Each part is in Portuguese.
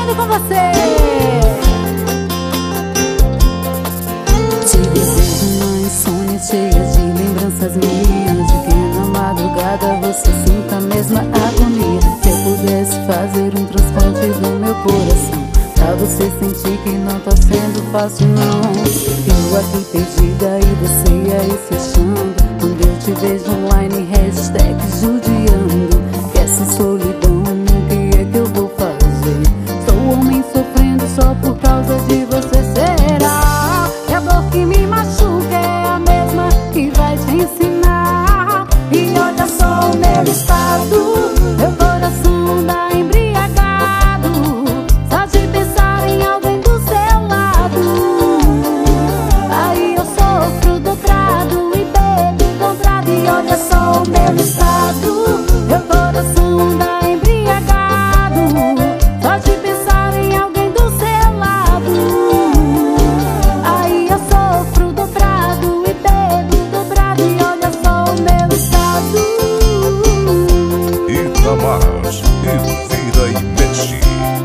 mexendo com você. Te desejo uma insônia cheia de lembranças minhas, de que na madrugada você sinta a mesma agonia. Se eu pudesse fazer um transplante do meu coração, pra você sentir que não tá sendo fácil não. Eu aqui perdida e você aí se achando, quando eu te vejo online, hashtag judiando. Que essa solidão, o que é que eu vou fazer? Sou homem sofrendo só por causa de você. Será que a dor que me machuca é a mesma que vai te ensinar? E olha só o meu estado, meu coração anda embriagado, só de pensar em alguém do seu lado. Aí eu sofro dobrado e bebo dobrado. E olha só o meu estado, meu coração anda embriagado, só de pensar em alguém do seu lado. Aí eu sofro dobrado e bebo dobrado. E olha só o meu estado. Itamar, e vira e mexe.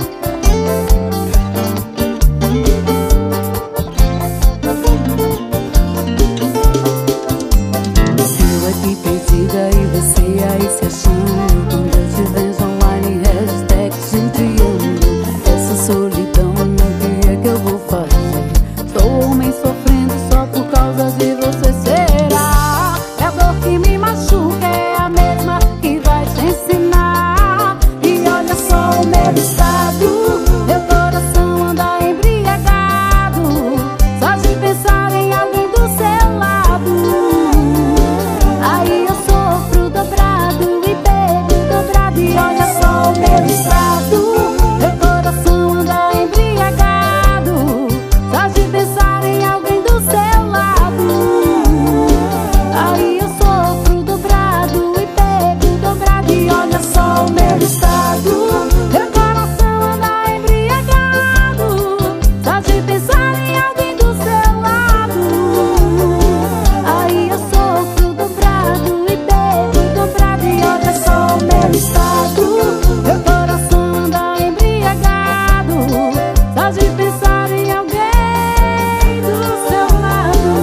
Eu aqui perdida e você aí se achando, quando eu te vejo online, hashtag judiando. Essa solidão, o que é que eu vou fazer? Sou homem sofrendo só por causa de você. Será que a dor que me machuca é a mesma que vai te ensinar? E olha só o meu estado, meu coração anda embriagado, só de pensar em alguém do seu lado. Aí eu sofro dobrado e bebo dobrado. E olha só o meu estado, meu coração anda embriagado, só de pensar em alguém do seu lado. Aí eu sofro dobrado e bebo dobrado. E olha só o meu estado, meu coração anda embriagado, só de pensar em alguém do seu lado. Aí eu sofro dobrado e bebo dobrado. E olha só o meu estado, meu coração anda embriagado, só de pensar em alguém do seu lado.